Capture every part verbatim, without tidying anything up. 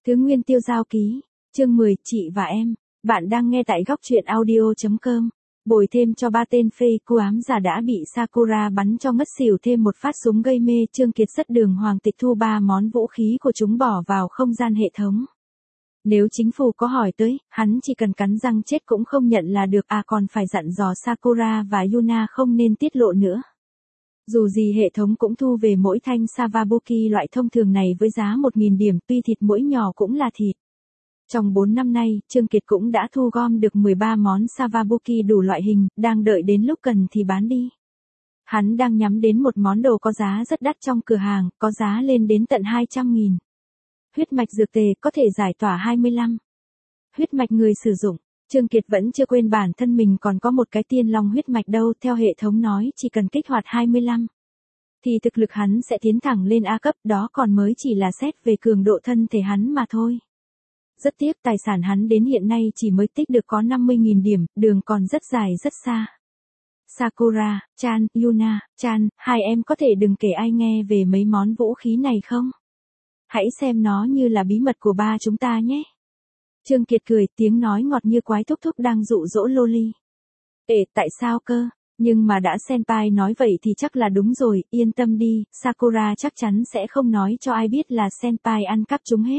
Thứ Nguyên Tiêu Giao Ký, chương mười, chị và em. Bạn đang nghe tại góc truyện audio chấm com. Bồi thêm cho ba tên phê cu ám giả đã bị Sakura bắn cho ngất xỉu thêm một phát súng gây mê. Trương Kiệt rất đường hoàng tịch thu ba món vũ khí của chúng bỏ vào không gian hệ thống. Nếu chính phủ có hỏi tới, hắn chỉ cần cắn răng chết cũng không nhận là được, à còn phải dặn dò Sakura và Yuna không nên tiết lộ nữa. Dù gì hệ thống cũng thu về mỗi thanh Savabuki loại thông thường này với giá một nghìn điểm, tuy thịt mỗi nhỏ cũng là thịt. Trong bốn năm nay, Trương Kiệt cũng đã thu gom được mười ba món Savabuki đủ loại hình, đang đợi đến lúc cần thì bán đi. Hắn đang nhắm đến một món đồ có giá rất đắt trong cửa hàng, có giá lên đến tận hai trăm nghìn. Huyết mạch dược tề có thể giải tỏa hai mươi lăm. Huyết mạch người sử dụng. Trương Kiệt vẫn chưa quên bản thân mình còn có một cái tiên long huyết mạch đâu, theo hệ thống nói chỉ cần kích hoạt hai mươi lăm. Thì thực lực hắn sẽ tiến thẳng lên A cấp, đó còn mới chỉ là xét về cường độ thân thể hắn mà thôi. Rất tiếc tài sản hắn đến hiện nay chỉ mới tích được có năm mươi nghìn điểm, đường còn rất dài rất xa. Sakura, Chan, Yuna, Chan, hai em có thể đừng kể ai nghe về mấy món vũ khí này không? Hãy xem nó như là bí mật của ba chúng ta nhé. Trương Kiệt cười, tiếng nói ngọt như quái thúc thúc đang dụ dỗ loli. Ê, tại sao cơ? Nhưng mà đã senpai nói vậy thì chắc là đúng rồi, yên tâm đi, Sakura chắc chắn sẽ không nói cho ai biết là senpai ăn cắp chúng hết.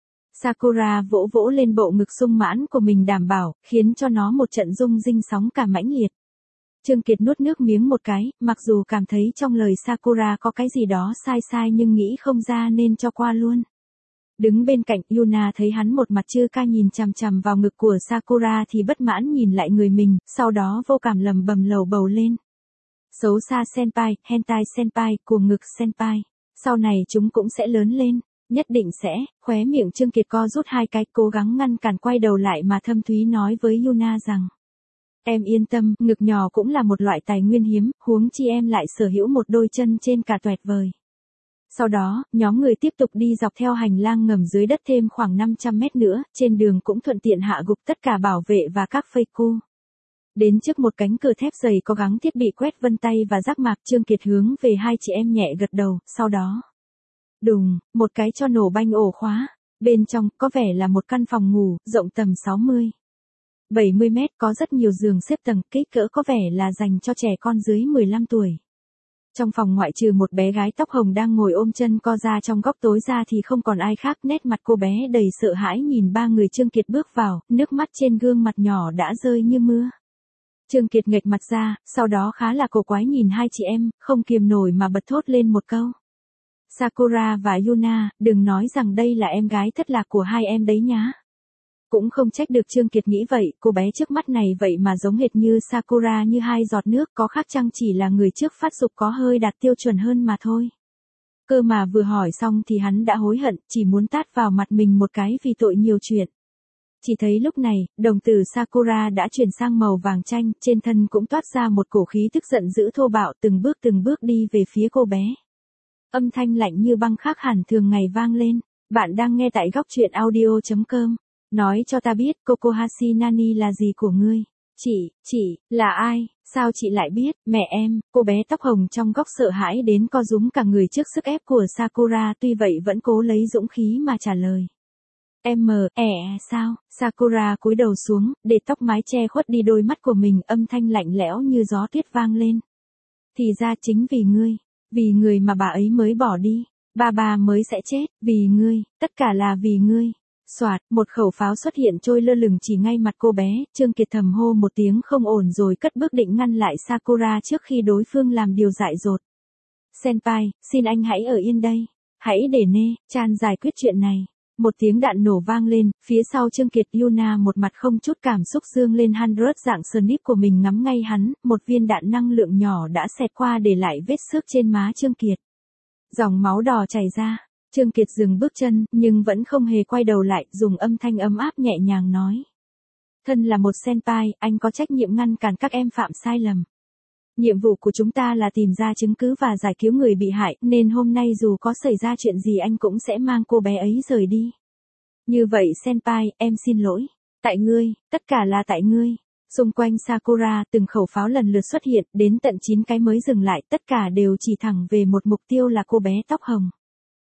Sakura vỗ vỗ lên bộ ngực sung mãn của mình đảm bảo, khiến cho nó một trận rung rinh sóng cả mãnh liệt. Trương Kiệt nuốt nước miếng một cái, mặc dù cảm thấy trong lời Sakura có cái gì đó sai sai nhưng nghĩ không ra nên cho qua luôn. Đứng bên cạnh, Yuna thấy hắn một mặt chư ca nhìn chằm chằm vào ngực của Sakura thì bất mãn nhìn lại người mình, sau đó vô cảm lầm bầm lầu bầu lên. Xấu xa senpai, hentai senpai, cuồng ngực senpai. Sau này chúng cũng sẽ lớn lên, nhất định sẽ. Khóe miệng Trương Kiệt co rút hai cái, cố gắng ngăn cản quay đầu lại mà thâm thúy nói với Yuna rằng: Em yên tâm, ngực nhỏ cũng là một loại tài nguyên hiếm, huống chi em lại sở hữu một đôi chân trên cả tuyệt vời. Sau đó, nhóm người tiếp tục đi dọc theo hành lang ngầm dưới đất thêm khoảng năm trăm mét nữa, trên đường cũng thuận tiện hạ gục tất cả bảo vệ và các phây cu. Đến trước một cánh cửa thép dày có gắn thiết bị quét vân tay và giác mạc, Trương Kiệt hướng về hai chị em nhẹ gật đầu, sau đó. Đùng, một cái cho nổ banh ổ khóa. Bên trong, có vẻ là một căn phòng ngủ, rộng tầm sáu mươi, bảy mươi mét, có rất nhiều giường xếp tầng, kích cỡ có vẻ là dành cho trẻ con dưới mười lăm tuổi. Trong phòng ngoại trừ một bé gái tóc hồng đang ngồi ôm chân co ra trong góc tối ra thì không còn ai khác, nét mặt cô bé đầy sợ hãi nhìn ba người Trương Kiệt bước vào, nước mắt trên gương mặt nhỏ đã rơi như mưa. Trương Kiệt nghệch mặt ra, sau đó khá là cổ quái nhìn hai chị em, không kiềm nổi mà bật thốt lên một câu. Sakura và Yuna, đừng nói rằng đây là em gái thất lạc của hai em đấy nhá. Cũng không trách được Trương Kiệt nghĩ vậy, cô bé trước mắt này vậy mà giống hệt như Sakura như hai giọt nước, có khác chăng chỉ là người trước phát dục có hơi đạt tiêu chuẩn hơn mà thôi. Cơ mà vừa hỏi xong thì hắn đã hối hận, chỉ muốn tát vào mặt mình một cái vì tội nhiều chuyện. Chỉ thấy lúc này, đồng tử Sakura đã chuyển sang màu vàng chanh, trên thân cũng toát ra một cổ khí tức giận dữ thô bạo, từng bước từng bước đi về phía cô bé. Âm thanh lạnh như băng khác hẳn thường ngày vang lên. Bạn đang nghe tại góc truyện audio chấm com. Nói cho ta biết, Kokohashi Nani là gì của ngươi? Chị, chị, là ai? Sao chị lại biết? Mẹ em, cô bé tóc hồng trong góc sợ hãi đến co rúm cả người trước sức ép của Sakura, tuy vậy vẫn cố lấy dũng khí mà trả lời. Em mờ, ẻ, sao? Sakura cúi đầu xuống, để tóc mái che khuất đi đôi mắt của mình, âm thanh lạnh lẽo như gió tuyết vang lên. Thì ra chính vì ngươi, vì người mà bà ấy mới bỏ đi, ba bà mới sẽ chết, vì ngươi, tất cả là vì ngươi. Soạt, một khẩu pháo xuất hiện trôi lơ lửng chỉ ngay mặt cô bé, Trương Kiệt thầm hô một tiếng không ổn rồi cất bước định ngăn lại Sakura trước khi đối phương làm điều dại dột. Senpai, xin anh hãy ở yên đây, hãy để nê, Chan giải quyết chuyện này. Một tiếng đạn nổ vang lên, phía sau Trương Kiệt, Yuna một mặt không chút cảm xúc dương lên hundred dạng snip của mình ngắm ngay hắn, một viên đạn năng lượng nhỏ đã xẹt qua để lại vết xước trên má Trương Kiệt. Dòng máu đỏ chảy ra. Trương Kiệt dừng bước chân, nhưng vẫn không hề quay đầu lại, dùng âm thanh ấm áp nhẹ nhàng nói. Thân là một senpai, anh có trách nhiệm ngăn cản các em phạm sai lầm. Nhiệm vụ của chúng ta là tìm ra chứng cứ và giải cứu người bị hại, nên hôm nay dù có xảy ra chuyện gì anh cũng sẽ mang cô bé ấy rời đi. Như vậy senpai, em xin lỗi. Tại ngươi, tất cả là tại ngươi. Xung quanh Sakura, từng khẩu pháo lần lượt xuất hiện, đến tận chín cái mới dừng lại, tất cả đều chỉ thẳng về một mục tiêu là cô bé tóc hồng.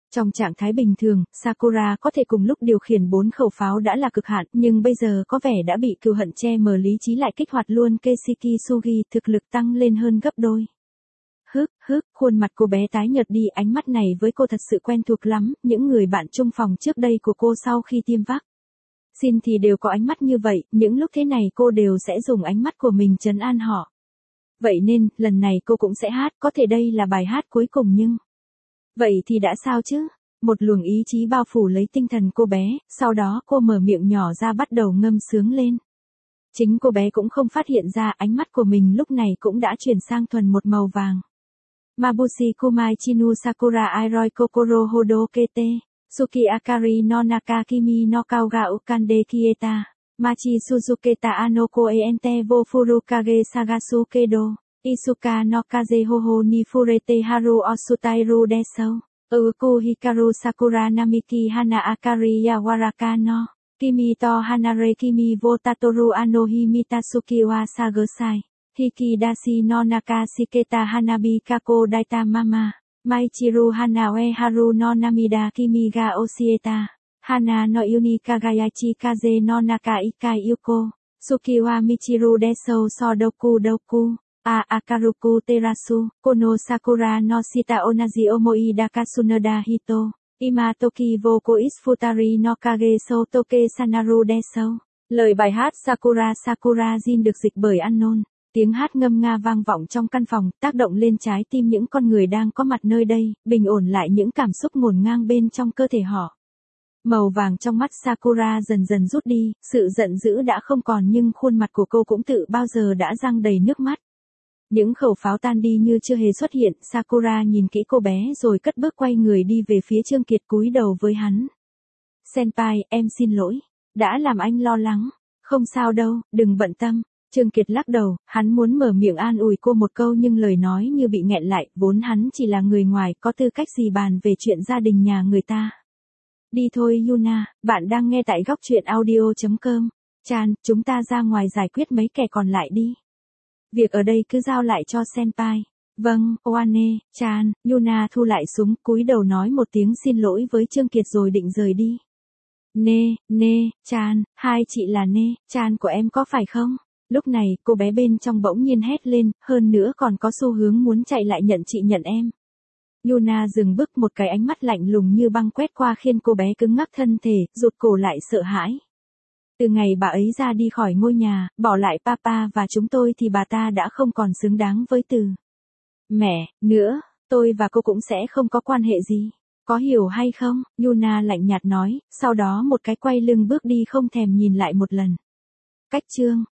Trong trạng thái bình thường, Sakura có thể cùng lúc điều khiển bốn khẩu pháo đã là cực hạn, nhưng bây giờ có vẻ đã bị cừu hận che mờ lý trí lại kích hoạt luôn Keisuke Sugi, thực lực tăng lên hơn gấp đôi. Hức, hức, khuôn mặt cô bé tái nhợt đi, ánh mắt này với cô thật sự quen thuộc lắm, những người bạn chung phòng trước đây của cô sau khi tiêm vắc xin thì đều có ánh mắt như vậy, những lúc thế này cô đều sẽ dùng ánh mắt của mình trấn an họ. Vậy nên, lần này cô cũng sẽ hát, có thể đây là bài hát cuối cùng nhưng... Vậy thì đã sao chứ? Một luồng ý chí bao phủ lấy tinh thần cô bé, sau đó cô mở miệng nhỏ ra bắt đầu ngâm sướng lên. Chính cô bé cũng không phát hiện ra ánh mắt của mình lúc này cũng đã chuyển sang thuần một màu vàng. Mabushi Kumai Chinu Sakura Airoi Kokoro Hodo Kete, Suki Akari no Naka Kimi no Kauga Ukande Kieta, Machi Suzuketa Anoko Ente wo Furukage Sagasu Kedo, Isuka no Kaze Hoho ni Furete Haru Osutairu Deso, Uku Hikaru Sakura Namiki Hana Akari Yawaraka no, Kimi to Hanare Kimi wo Tatoru Anohi Mitasuki wa Sagosai. Hikidashi no Nakasiketa Hanabi Kako Daita Mama, Maichiru Hanawe Haru no Namida Kimi ga Osieta, Hana no Yuni Kagayachi Kaze no Naka Ikai Yuko, Sukiwa Michiru Deso Sodoku Doku, A Akaruku Terasu, Kono Sakura no Shita Onaji Omoi Dakasunoda Hito, Imatoki wo Kois Futari no Kage Sotoke Sanaru Deso. Lời bài hát Sakura Sakura Jin được dịch bởi Unknown. Tiếng hát ngâm nga vang vọng trong căn phòng, tác động lên trái tim những con người đang có mặt nơi đây, bình ổn lại những cảm xúc ngổn ngang bên trong cơ thể họ. Màu vàng trong mắt Sakura dần dần rút đi, sự giận dữ đã không còn nhưng khuôn mặt của cô cũng tự bao giờ đã răng đầy nước mắt. Những khẩu pháo tan đi như chưa hề xuất hiện, Sakura nhìn kỹ cô bé rồi cất bước quay người đi về phía Trương Kiệt cúi đầu với hắn. Senpai, em xin lỗi, đã làm anh lo lắng. Không sao đâu, đừng bận tâm. Trương Kiệt lắc đầu, hắn muốn mở miệng an ủi cô một câu nhưng lời nói như bị nghẹn lại, vốn hắn chỉ là người ngoài, có tư cách gì bàn về chuyện gia đình nhà người ta. Đi thôi Yuna, bạn đang nghe tại góc truyện audio chấm com. Chan, chúng ta ra ngoài giải quyết mấy kẻ còn lại đi. Việc ở đây cứ giao lại cho Senpai. Vâng, Oane, Chan, Yuna thu lại súng, cúi đầu nói một tiếng xin lỗi với Trương Kiệt rồi định rời đi. Nê, Nê, Chan, hai chị là Nê, Chan của em có phải không? Lúc này, cô bé bên trong bỗng nhiên hét lên, hơn nữa còn có xu hướng muốn chạy lại nhận chị nhận em. Yuna dừng bước, một cái ánh mắt lạnh lùng như băng quét qua khiến cô bé cứng ngắc thân thể, rụt cổ lại sợ hãi. Từ ngày bà ấy ra đi khỏi ngôi nhà, bỏ lại papa và chúng tôi thì bà ta đã không còn xứng đáng với từ mẹ nữa, tôi và cô cũng sẽ không có quan hệ gì. Có hiểu hay không? Yuna lạnh nhạt nói, sau đó một cái quay lưng bước đi không thèm nhìn lại một lần. Cách chương